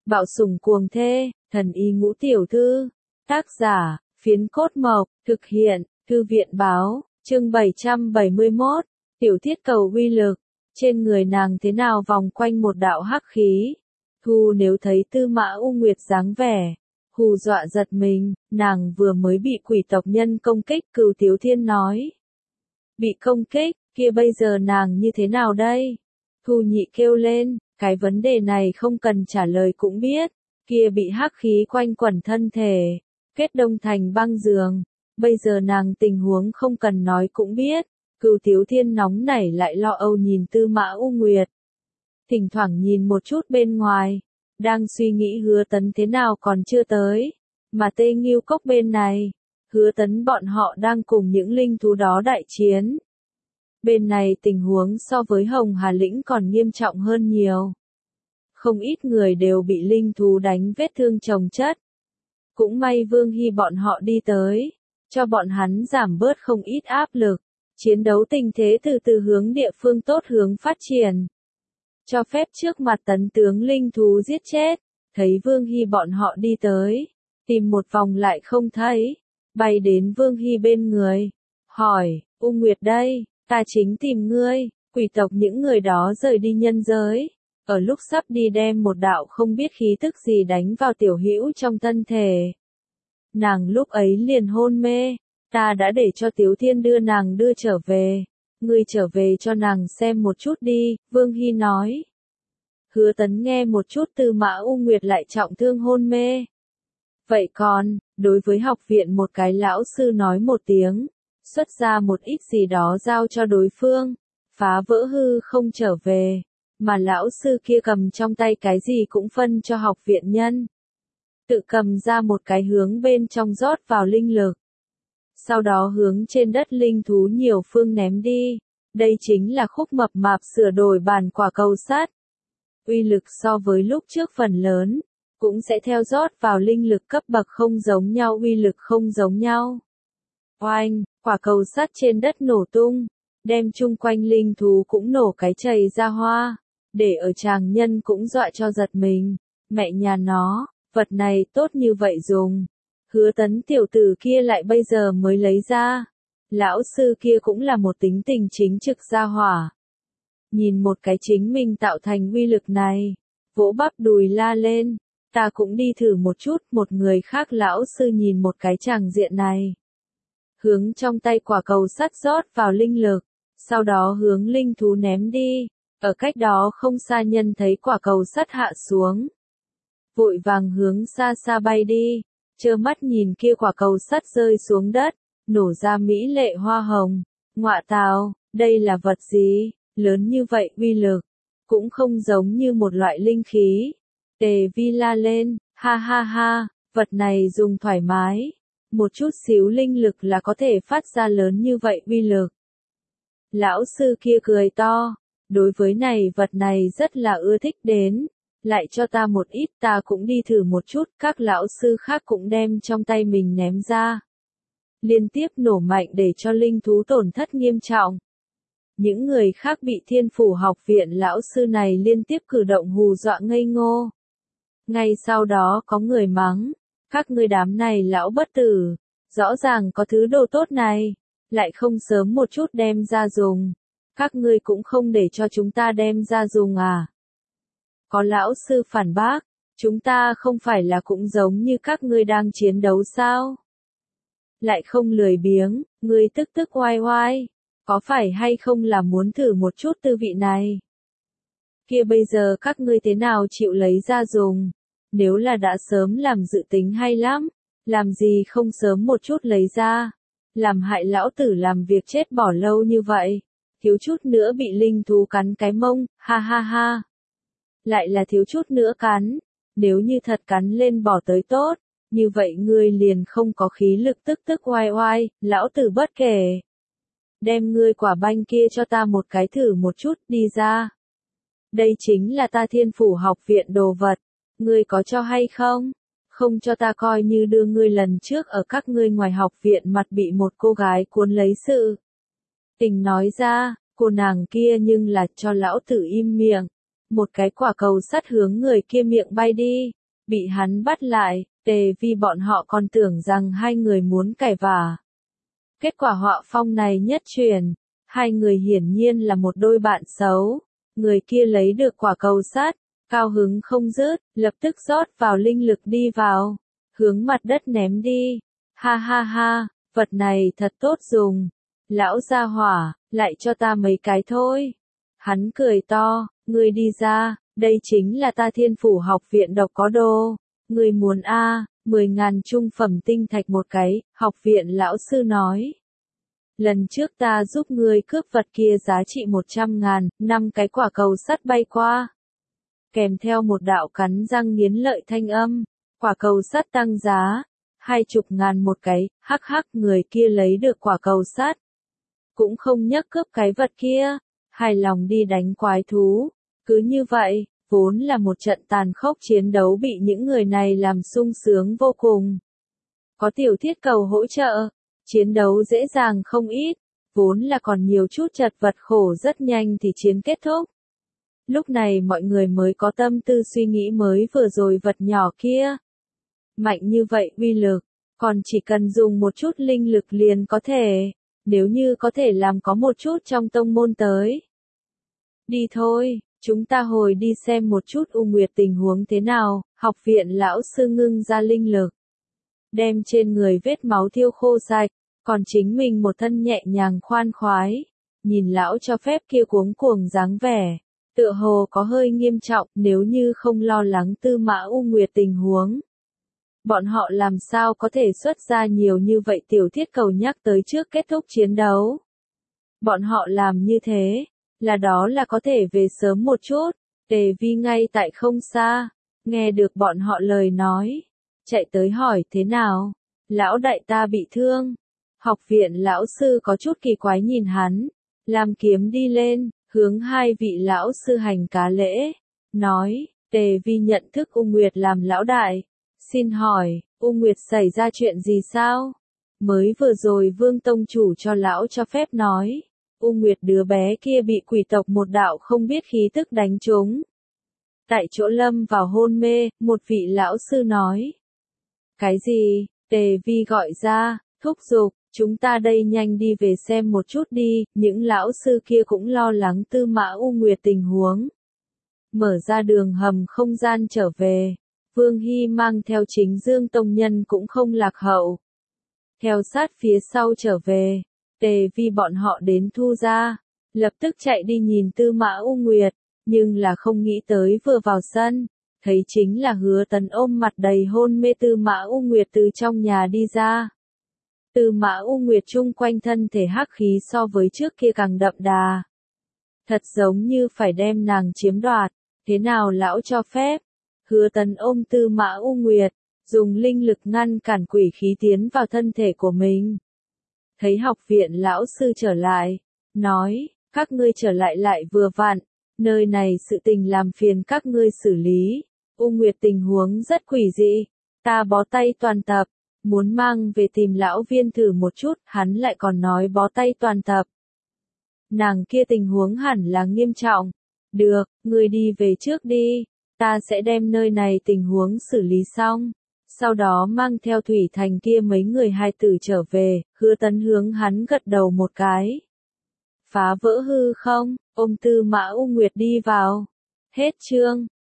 Bạo sủng cuồng thê, thần y ngũ tiểu thư. Tác giả, Phiến Cốt Mộc, thực hiện, Thư viện báo, chương 771, tiểu thiết cầu uy lực, trên người nàng thế nào vòng quanh một đạo hắc khí. Thu nếu thấy Tư Mã U Nguyệt dáng vẻ, hù dọa giật mình, nàng vừa mới bị quỷ tộc nhân công kích. Cửu Tiếu Thiên nói. Bị công kích, kia bây giờ nàng như thế nào đây? Thu Nhị kêu lên, cái vấn đề này không cần trả lời cũng biết, kia bị hắc khí quanh quẩn thân thể, kết đông thành băng giường, bây giờ nàng tình huống không cần nói cũng biết. Cửu Tiếu Thiên nóng nảy lại lo âu nhìn Tư Mã U Nguyệt. Thỉnh thoảng nhìn một chút bên ngoài, đang suy nghĩ Hứa Tấn thế nào còn chưa tới, mà Tê Nghiêu Cốc bên này, Hứa Tấn bọn họ đang cùng những linh thú đó đại chiến. Bên này tình huống so với Hồng Hà Lĩnh còn nghiêm trọng hơn nhiều. Không ít người đều bị linh thú đánh vết thương chồng chất. Cũng may Vương Hy bọn họ đi tới, cho bọn hắn giảm bớt không ít áp lực. Chiến đấu tình thế từ từ hướng địa phương tốt hướng phát triển. Cho phép trước mặt tấn tướng linh thú giết chết, thấy Vương Hy bọn họ đi tới, tìm một vòng lại không thấy, bay đến Vương Hy bên người, hỏi, U Nguyệt đây, ta chính tìm ngươi. Quỷ tộc những người đó rời đi nhân giới, ở lúc sắp đi đem một đạo không biết khí tức gì đánh vào tiểu hữu trong thân thể. Nàng lúc ấy liền hôn mê, ta đã để cho Tiếu Thiên đưa nàng đưa trở về, ngươi trở về cho nàng xem một chút đi, Vương Hy nói. Hứa Tấn nghe một chút Tư Mã U Nguyệt lại trọng thương hôn mê. Vậy còn, đối với học viện một cái lão sư nói một tiếng, xuất ra một ít gì đó giao cho đối phương, phá vỡ hư không trở về, mà lão sư kia cầm trong tay cái gì cũng phân cho học viện nhân. Tự cầm ra một cái hướng bên trong rót vào linh lực. Sau đó hướng trên đất linh thú nhiều phương ném đi. Đây chính là khúc mập mạp sửa đổi bản quả cầu sắt. Uy lực so với lúc trước phần lớn, cũng sẽ theo rót vào linh lực cấp bậc không giống nhau, uy lực không giống nhau. Oanh, quả cầu sắt trên đất nổ tung, đem chung quanh linh thú cũng nổ cái chày ra hoa, để ở tràng nhân cũng dọa cho giật mình. Mẹ nhà nó, vật này tốt như vậy dùng. Hứa Tấn tiểu tử kia lại bây giờ mới lấy ra. Lão sư kia cũng là một tính tình chính trực gia hỏa. Nhìn một cái chính mình tạo thành uy lực này, vỗ bắp đùi la lên, ta cũng đi thử một chút. Một người khác lão sư nhìn một cái tràng diện này, hướng trong tay quả cầu sắt rót vào linh lực, sau đó hướng linh thú ném đi. Ở cách đó không xa nhân thấy quả cầu sắt hạ xuống, vội vàng hướng xa xa bay đi, trơ mắt nhìn kia quả cầu sắt rơi xuống đất, nổ ra mỹ lệ hoa hồng. Ngọa tào, đây là vật gì, lớn như vậy uy lực, cũng không giống như một loại linh khí. Tề Vi la lên, ha ha ha, vật này dùng thoải mái, một chút xíu linh lực là có thể phát ra lớn như vậy uy lực. Lão sư kia cười to, đối với này vật này rất là ưa thích đến. Lại cho ta một ít, ta cũng đi thử một chút. Các lão sư khác cũng đem trong tay mình ném ra, liên tiếp nổ mạnh để cho linh thú tổn thất nghiêm trọng. Những người khác bị Thiên Phủ học viện lão sư này liên tiếp cử động hù dọa ngây ngô. Ngay sau đó có người mắng, các ngươi đám này lão bất tử, rõ ràng có thứ đồ tốt này, lại không sớm một chút đem ra dùng, các ngươi cũng không để cho chúng ta đem ra dùng à? Có lão sư phản bác, chúng ta không phải là cũng giống như các ngươi đang chiến đấu sao? Lại không lười biếng, ngươi tức tức oai oai, có phải hay không là muốn thử một chút tư vị này? Kia bây giờ các ngươi thế nào chịu lấy ra dùng? Nếu là đã sớm làm dự tính hay lắm, làm gì không sớm một chút lấy ra? Làm hại lão tử làm việc chết bỏ lâu như vậy, thiếu chút nữa bị linh thú cắn cái mông, ha ha ha. Lại là thiếu chút nữa cắn, nếu như thật cắn lên bỏ tới tốt, như vậy ngươi liền không có khí lực tức tức oai oai, lão tử bất kể. Đem ngươi quả banh kia cho ta một cái thử một chút, đi ra. Đây chính là ta Thiên Phủ học viện đồ vật, ngươi có cho hay không? Không cho ta coi như đưa ngươi lần trước ở các ngươi ngoài học viện mặt bị một cô gái cuốn lấy sự tình nói ra, cô nàng kia nhưng là cho lão tử im miệng. một cái quả cầu sắt hướng người kia miệng bay đi, bị hắn bắt lại, Tề Vi bọn họ còn tưởng rằng hai người muốn cãi vã. Kết quả họa phong này nhất truyền, hai người hiển nhiên là một đôi bạn xấu, người kia lấy được quả cầu sắt, cao hứng không dứt, lập tức rót vào linh lực đi vào, hướng mặt đất ném đi, ha ha ha, vật này thật tốt dùng, lão gia hỏa, lại cho ta mấy cái thôi. Hắn cười to, ngươi đi ra, đây chính là ta Thiên Phủ học viện độc có đồ, ngươi muốn a, 10.000 trung phẩm tinh thạch một cái, học viện lão sư nói. Lần trước ta giúp ngươi cướp vật kia giá trị 100.000, 5 cái quả cầu sắt bay qua. Kèm theo một đạo cắn răng nghiến lợi thanh âm, quả cầu sắt tăng giá, 20.000 một cái, hắc hắc người kia lấy được quả cầu sắt. Cũng không nhắc cướp cái vật kia, hài lòng đi đánh quái thú. Cứ như vậy, vốn là một trận tàn khốc chiến đấu bị những người này làm sung sướng vô cùng. Có tiểu thiết cầu hỗ trợ, chiến đấu dễ dàng không ít, vốn là còn nhiều chút chật vật khổ rất nhanh thì chiến kết thúc. Lúc này mọi người mới có tâm tư suy nghĩ mới vừa rồi vật nhỏ kia. Mạnh như vậy uy lực, còn chỉ cần dùng một chút linh lực liền có thể, nếu như có thể làm có một chút trong tông môn tới. Đi thôi, chúng ta hồi đi xem một chút U Nguyệt tình huống thế nào, học viện lão sư ngưng ra linh lực. Đem trên người vết máu thiêu khô sạch, còn chính mình một thân nhẹ nhàng khoan khoái. Nhìn lão cho phép kia cuống cuồng dáng vẻ, tựa hồ có hơi nghiêm trọng nếu như không lo lắng Tư Mã U Nguyệt tình huống. Bọn họ làm sao có thể xuất ra nhiều như vậy tiểu thiết cầu nhắc tới trước kết thúc chiến đấu. Bọn họ làm như thế, là đó là có thể về sớm một chút, Tề Vi ngay tại không xa, nghe được bọn họ lời nói, chạy tới hỏi thế nào, lão đại ta bị thương, học viện lão sư có chút kỳ quái nhìn hắn, làm kiếm đi lên, hướng hai vị lão sư hành cá lễ, nói, Tề Vi nhận thức U Nguyệt làm lão đại, xin hỏi, U Nguyệt xảy ra chuyện gì sao? Mới vừa rồi Vương Tông Chủ cho lão cho phép nói. U Nguyệt đứa bé kia bị quỷ tộc một đạo không biết khí tức đánh trúng. Tại chỗ lâm vào hôn mê, một vị lão sư nói. Cái gì? Tề Vi gọi ra, thúc giục, chúng ta đây nhanh đi về xem một chút đi, những lão sư kia cũng lo lắng Tư Mã U Nguyệt tình huống. Mở ra đường hầm không gian trở về, Vương Hy mang theo Chính Dương Tông Nhân cũng không lạc hậu. Theo sát phía sau trở về. Tề Vi bọn họ đến Thu gia, lập tức chạy đi nhìn Tư Mã U Nguyệt, nhưng là không nghĩ tới vừa vào sân, thấy chính là Hứa Tấn ôm mặt đầy hôn mê Tư Mã U Nguyệt từ trong nhà đi ra. Tư Mã U Nguyệt chung quanh thân thể hắc khí so với trước kia càng đậm đà. Thật giống như phải đem nàng chiếm đoạt, thế nào lão cho phép? Hứa Tấn ôm Tư Mã U Nguyệt, dùng linh lực ngăn cản quỷ khí tiến vào thân thể của mình. Thấy học viện lão sư trở lại, nói, các ngươi trở lại lại vừa vặn, nơi này sự tình làm phiền các ngươi xử lý, U Nguyệt tình huống rất quỷ dị, ta bó tay toàn tập, muốn mang về tìm lão viên thử một chút, hắn lại còn nói bó tay toàn tập. Nàng kia tình huống hẳn là nghiêm trọng, được, ngươi đi về trước đi, ta sẽ đem nơi này tình huống xử lý xong. Sau đó mang theo Thủy Thành kia mấy người hai tử trở về, Hứa Tấn hướng hắn gật đầu một cái. Phá vỡ hư không, ôm Tư Mã U Nguyệt đi vào. Hết chương.